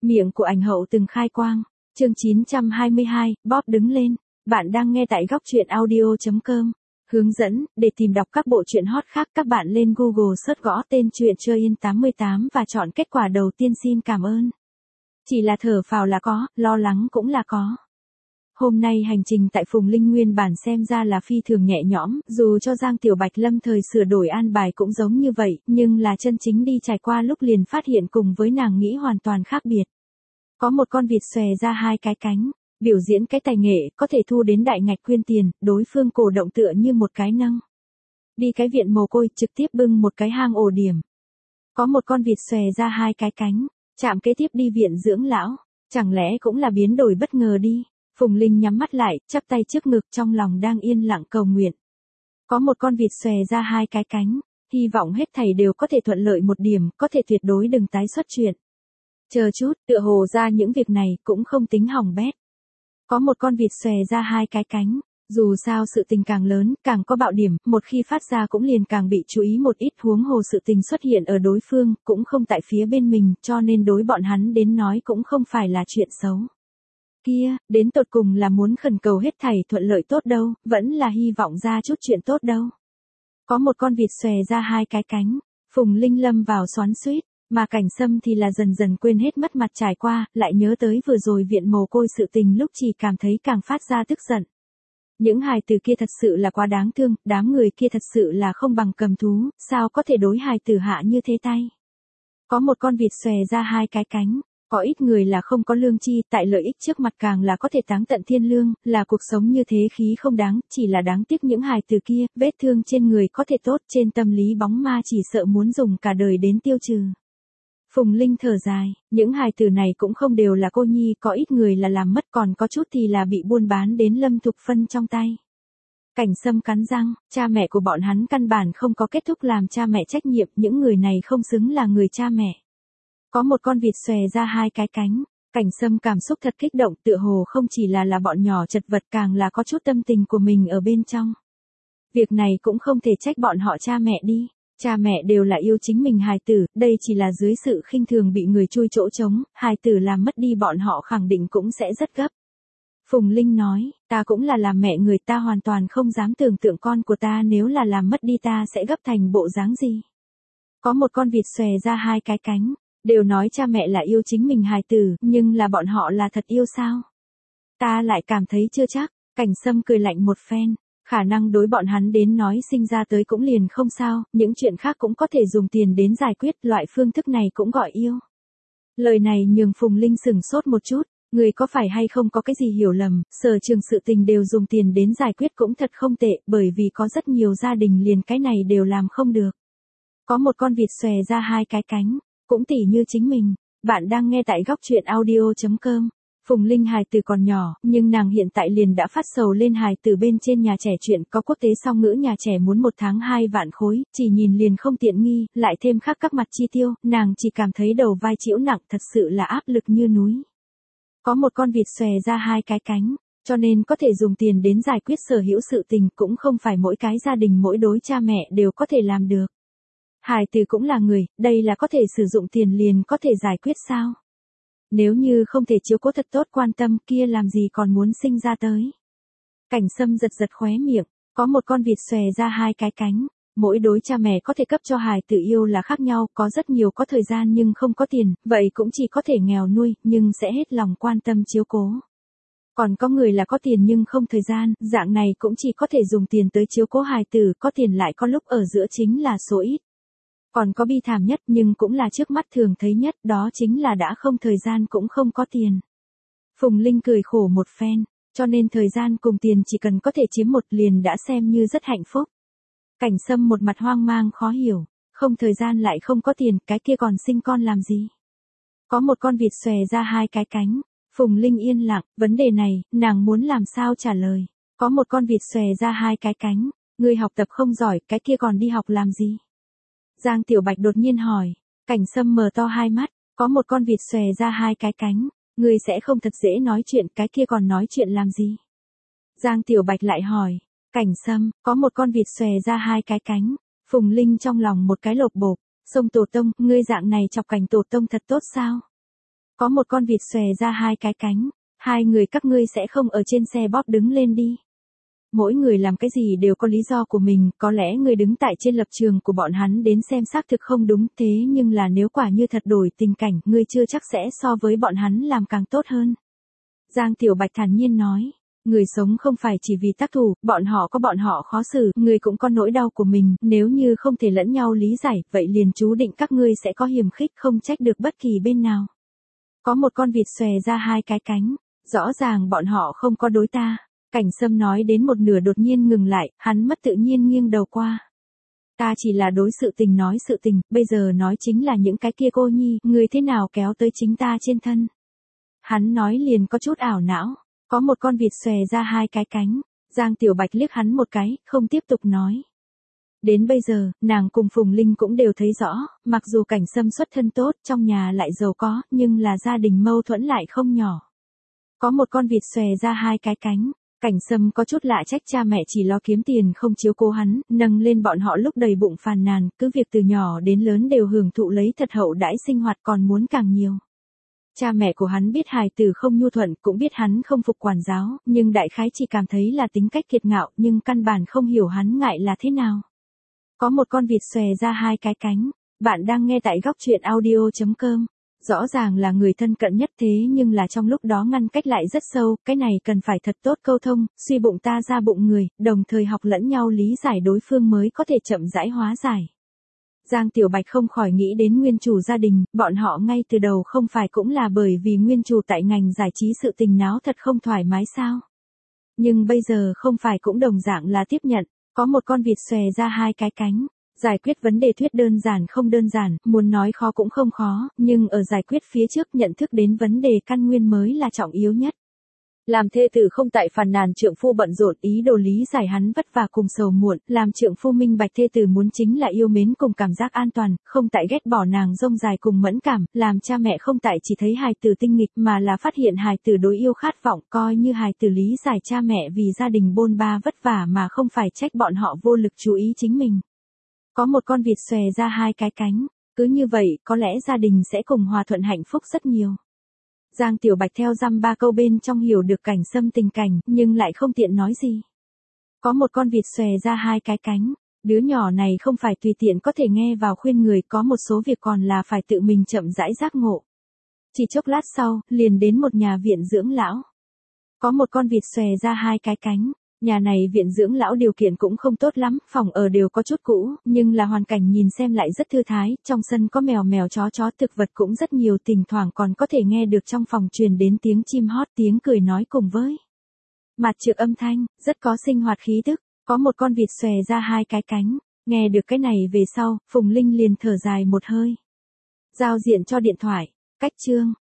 Miệng của ảnh hậu từng khai quang. Chương 922, Bob đứng lên. Bạn đang nghe tại góc truyện audio.com. Hướng dẫn, để tìm đọc các bộ truyện hot khác các bạn lên Google search gõ tên truyện Chơi Yên 88 và chọn kết quả đầu tiên xin cảm ơn. Chỉ là thở phào là có, lo lắng cũng là có. Hôm nay hành trình tại Phùng Linh nguyên bản xem ra là phi thường nhẹ nhõm, dù cho Giang Tiểu Bạch lâm thời sửa đổi an bài cũng giống như vậy, nhưng là chân chính đi trải qua lúc liền phát hiện cùng với nàng nghĩ hoàn toàn khác biệt. Có một con vịt xòe ra hai cái cánh, biểu diễn cái tài nghệ có thể thu đến đại ngạch quyên tiền, đối phương cổ động tựa như một cái nâng. Đi cái viện mồ côi trực tiếp bưng một cái hang ổ điểm. Có một con vịt xòe ra hai cái cánh, chạm kế tiếp đi viện dưỡng lão, chẳng lẽ cũng là biến đổi bất ngờ đi. Phùng Linh nhắm mắt lại, chắp tay trước ngực trong lòng đang yên lặng cầu nguyện. Có một con vịt xòe ra hai cái cánh, hy vọng hết thảy đều có thể thuận lợi một điểm, có thể tuyệt đối đừng tái xuất chuyện. Chờ chút, tựa hồ ra những việc này cũng không tính hỏng bét. Có một con vịt xòe ra hai cái cánh, dù sao sự tình càng lớn, càng có bạo điểm, một khi phát ra cũng liền càng bị chú ý một ít, huống hồ sự tình xuất hiện ở đối phương, cũng không tại phía bên mình, cho nên đối bọn hắn đến nói cũng không phải là chuyện xấu. Kia, đến tột cùng là muốn khẩn cầu hết thảy thuận lợi tốt đâu, vẫn là hy vọng ra chút chuyện tốt đâu. Có một con vịt xòe ra hai cái cánh, Phùng Linh lâm vào xoắn xuýt, mà Cảnh Sâm thì là dần dần quên hết mất mặt trải qua, lại nhớ tới vừa rồi viện mồ côi sự tình lúc chỉ cảm thấy càng phát ra tức giận. Những hài tử kia thật sự là quá đáng thương, đám người kia thật sự là không bằng cầm thú, sao có thể đối hài tử hạ như thế tay. Có một con vịt xòe ra hai cái cánh. Có ít người là không có lương chi, tại lợi ích trước mặt càng là có thể táng tận thiên lương, là cuộc sống như thế khí không đáng, chỉ là đáng tiếc những hài từ kia, vết thương trên người có thể tốt, trên tâm lý bóng ma chỉ sợ muốn dùng cả đời đến tiêu trừ. Phùng Linh thở dài, những hài tử này cũng không đều là cô nhi, có ít người là làm mất còn có chút thì là bị buôn bán đến Lâm Thục Phân trong tay. Cảnh Sâm cắn răng, cha mẹ của bọn hắn căn bản không có kết thúc làm cha mẹ trách nhiệm, những người này không xứng là người cha mẹ. Có một con vịt xòe ra hai cái cánh, Cảnh Sâm cảm xúc thật kích động, tựa hồ không chỉ là bọn nhỏ chật vật càng là có chút tâm tình của mình ở bên trong. Việc này cũng không thể trách bọn họ cha mẹ đi, cha mẹ đều là yêu chính mình hài tử, đây chỉ là dưới sự khinh thường bị người chui chỗ trống, hài tử làm mất đi bọn họ khẳng định cũng sẽ rất gấp. Phùng Linh nói, ta cũng là làm mẹ người, ta hoàn toàn không dám tưởng tượng con của ta nếu là làm mất đi ta sẽ gấp thành bộ dáng gì. Có một con vịt xòe ra hai cái cánh. Đều nói cha mẹ là yêu chính mình hài tử, nhưng là bọn họ là thật yêu sao? Ta lại cảm thấy chưa chắc. Cảnh Sâm cười lạnh một phen, khả năng đối bọn hắn đến nói sinh ra tới cũng liền không sao, những chuyện khác cũng có thể dùng tiền đến giải quyết, loại phương thức này cũng gọi yêu. Lời này nhường Phùng Linh sửng sốt một chút, người có phải hay không có cái gì hiểu lầm, sở trường sự tình đều dùng tiền đến giải quyết cũng thật không tệ, bởi vì có rất nhiều gia đình liền cái này đều làm không được. Có một con vịt xòe ra hai cái cánh. Cũng tỉ như chính mình, bạn đang nghe tại góc truyện audio.com. Phùng Linh hài tử còn nhỏ, nhưng nàng hiện tại liền đã phát sầu lên hài tử bên trên nhà trẻ chuyện có quốc tế song ngữ nhà trẻ muốn 1 tháng 2 vạn khối, chỉ nhìn liền không tiện nghi, lại thêm khác các mặt chi tiêu, nàng chỉ cảm thấy đầu vai chịu nặng thật sự là áp lực như núi. Có một con vịt xòe ra hai cái cánh, cho nên có thể dùng tiền đến giải quyết sở hữu sự tình cũng không phải mỗi cái gia đình mỗi đối cha mẹ đều có thể làm được. Hài tử cũng là người, đây là có thể sử dụng tiền liền có thể giải quyết sao? Nếu như không thể chiếu cố thật tốt quan tâm kia làm gì còn muốn sinh ra tới? Cảnh Sâm giật giật khóe miệng, có một con vịt xòe ra hai cái cánh, mỗi đối cha mẹ có thể cấp cho hài tử yêu là khác nhau, có rất nhiều có thời gian nhưng không có tiền, vậy cũng chỉ có thể nghèo nuôi, nhưng sẽ hết lòng quan tâm chiếu cố. Còn có người là có tiền nhưng không thời gian, dạng này cũng chỉ có thể dùng tiền tới chiếu cố hài tử, có tiền lại có lúc ở giữa chính là số ít. Còn có bi thảm nhất nhưng cũng là trước mắt thường thấy nhất, đó chính là đã không thời gian cũng không có tiền. Phùng Linh cười khổ một phen, cho nên thời gian cùng tiền chỉ cần có thể chiếm một liền đã xem như rất hạnh phúc. Cảnh Sâm một mặt hoang mang khó hiểu, không thời gian lại không có tiền, cái kia còn sinh con làm gì? Có một con vịt xòe ra hai cái cánh, Phùng Linh yên lặng, vấn đề này, nàng muốn làm sao trả lời. Có một con vịt xòe ra hai cái cánh, người học tập không giỏi, cái kia còn đi học làm gì? Giang Tiểu Bạch đột nhiên hỏi, Cảnh Sâm mở to hai mắt, có một con vịt xòe ra hai cái cánh, ngươi sẽ không thật dễ nói chuyện, cái kia còn nói chuyện làm gì? Giang Tiểu Bạch lại hỏi, Cảnh Sâm, có một con vịt xòe ra hai cái cánh, Phùng Linh trong lòng một cái lột bột, sông Tổ Tông, ngươi dạng này chọc cảnh Tổ Tông thật tốt sao? Có một con vịt xòe ra hai cái cánh. Hai người các ngươi sẽ không ở trên xe bóp đứng lên đi. Mỗi người làm cái gì đều có lý do của mình, có lẽ ngươi đứng tại trên lập trường của bọn hắn đến xem xác thực không đúng, thế nhưng là nếu quả như thật đổi tình cảnh, ngươi chưa chắc sẽ so với bọn hắn làm càng tốt hơn. Giang Tiểu Bạch thản nhiên nói, người sống không phải chỉ vì tác thủ, bọn họ có bọn họ khó xử, ngươi cũng có nỗi đau của mình, nếu như không thể lẫn nhau lý giải, vậy liền chú định các ngươi sẽ có hiềm khích, không trách được bất kỳ bên nào. Có một con vịt xòe ra hai cái cánh, rõ ràng bọn họ không có đối ta. Cảnh Sâm nói đến một nửa đột nhiên ngừng lại, hắn mất tự nhiên nghiêng đầu qua. Ta chỉ là đối sự tình nói sự tình, bây giờ nói chính là những cái kia cô nhi, người thế nào kéo tới chính ta trên thân. Hắn nói liền có chút ảo não, có một con vịt xòe ra hai cái cánh, Giang Tiểu Bạch liếc hắn một cái, không tiếp tục nói. Đến bây giờ, nàng cùng Phùng Linh cũng đều thấy rõ, mặc dù Cảnh Sâm xuất thân tốt, trong nhà lại giàu có, nhưng là gia đình mâu thuẫn lại không nhỏ. Có một con vịt xòe ra hai cái cánh. Cảnh Sâm có chút lạ trách cha mẹ chỉ lo kiếm tiền không chiếu cố hắn, nâng lên bọn họ lúc đầy bụng phàn nàn, cứ việc từ nhỏ đến lớn đều hưởng thụ lấy thật hậu đãi sinh hoạt còn muốn càng nhiều. Cha mẹ của hắn biết hài tử không nhu thuận, cũng biết hắn không phục quản giáo, nhưng đại khái chỉ cảm thấy là tính cách kiệt ngạo, nhưng căn bản không hiểu hắn ngại là thế nào. Có một con vịt xòe ra hai cái cánh, bạn đang nghe tại góc truyện audio.com. Rõ ràng là người thân cận nhất thế nhưng là trong lúc đó ngăn cách lại rất sâu, cái này cần phải thật tốt câu thông, suy bụng ta ra bụng người, đồng thời học lẫn nhau lý giải đối phương mới có thể chậm rãi hóa giải. Giang Tiểu Bạch không khỏi nghĩ đến nguyên chủ gia đình, bọn họ ngay từ đầu không phải cũng là bởi vì nguyên chủ tại ngành giải trí sự tình náo thật không thoải mái sao. Nhưng bây giờ không phải cũng đồng dạng là tiếp nhận, có một con vịt xòe ra hai cái cánh. Giải quyết vấn đề thuyết đơn giản không đơn giản, muốn nói khó cũng không khó, nhưng ở giải quyết phía trước nhận thức đến vấn đề căn nguyên mới là trọng yếu nhất. Làm thê tử không tại phàn nàn trượng phu bận rộn ý đồ lý giải hắn vất vả cùng sầu muộn, làm trượng phu minh bạch thê tử muốn chính là yêu mến cùng cảm giác an toàn, không tại ghét bỏ nàng rông dài cùng mẫn cảm, làm cha mẹ không tại chỉ thấy hài tử tinh nghịch mà là phát hiện hài tử đối yêu khát vọng, coi như hài tử lý giải cha mẹ vì gia đình bôn ba vất vả mà không phải trách bọn họ vô lực chú ý chính mình. Có một con vịt xòe ra hai cái cánh, cứ như vậy có lẽ gia đình sẽ cùng hòa thuận hạnh phúc rất nhiều. Giang Tiểu Bạch theo dăm ba câu bên trong hiểu được Cảnh Sâm tình cảnh, nhưng lại không tiện nói gì. Có một con vịt xòe ra hai cái cánh, đứa nhỏ này không phải tùy tiện có thể nghe vào khuyên người, có một số việc còn là phải tự mình chậm rãi giác ngộ. Chỉ chốc lát sau, liền đến một nhà viện dưỡng lão. Có một con vịt xòe ra hai cái cánh. Nhà này viện dưỡng lão điều kiện cũng không tốt lắm, phòng ở đều có chút cũ, nhưng là hoàn cảnh nhìn xem lại rất thư thái, trong sân có mèo mèo chó thực vật cũng rất nhiều, thỉnh thoảng còn có thể nghe được trong phòng truyền đến tiếng chim hót, tiếng cười nói cùng với mặt trược âm thanh, rất có sinh hoạt khí tức, có một con vịt xòe ra hai cái cánh, nghe được cái này về sau, Phùng Linh liền thở dài một hơi. Giao diện cho điện thoại, cách chương.